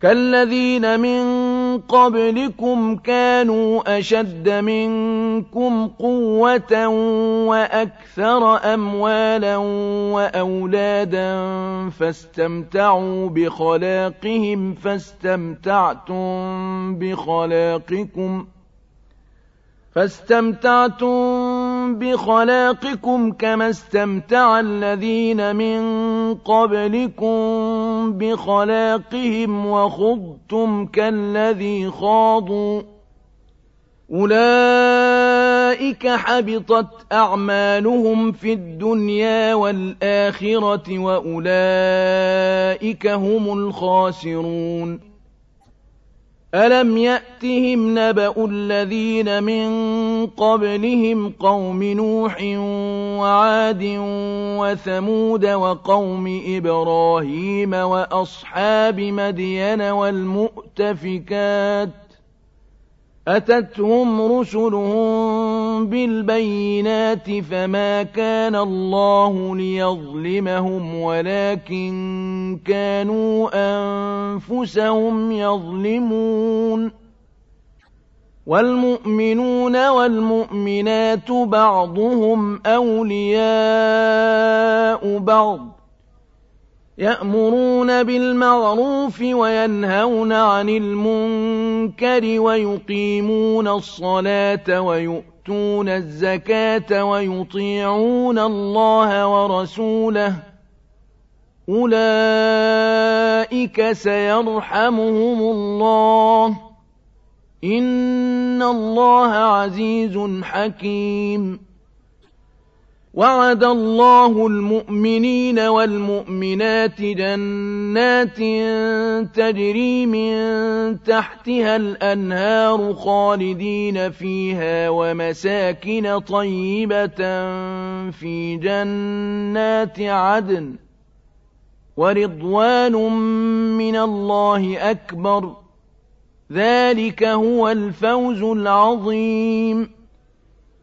كالذين من قبلكم كانوا أشد منكم قوة وأكثر أموالا وأولادا فاستمتعوا بخلاقكم كما استمتع الذين من قبلكم بخلاقهم وخضتم كالذي خاضوا أولئك حبطت أعمالهم في الدنيا والآخرة وأولئك هم الخاسرون ألم يأتهم نبأ الذين من قبلهم قوم نوح وعاد وثمود وقوم إبراهيم وأصحاب مدين والمؤتفكات أتتهم رسلهم بالبينات فما كان الله ليظلمهم ولكن كانوا أنفسهم يظلمون والمؤمنون والمؤمنات بعضهم أولياء بعض يأمرون بالمعروف وينهون عن المنكر ويقيمون الصلاة ويؤتون الزكاة ويطيعون الله ورسوله أولئك سيرحمهم الله إن الله عزيز حكيم وعد الله المؤمنين والمؤمنات جنات تجري من تحتها الأنهار خالدين فيها ومساكن طيبة في جنات عدن ورضوان من الله أكبر ذلك هو الفوز العظيم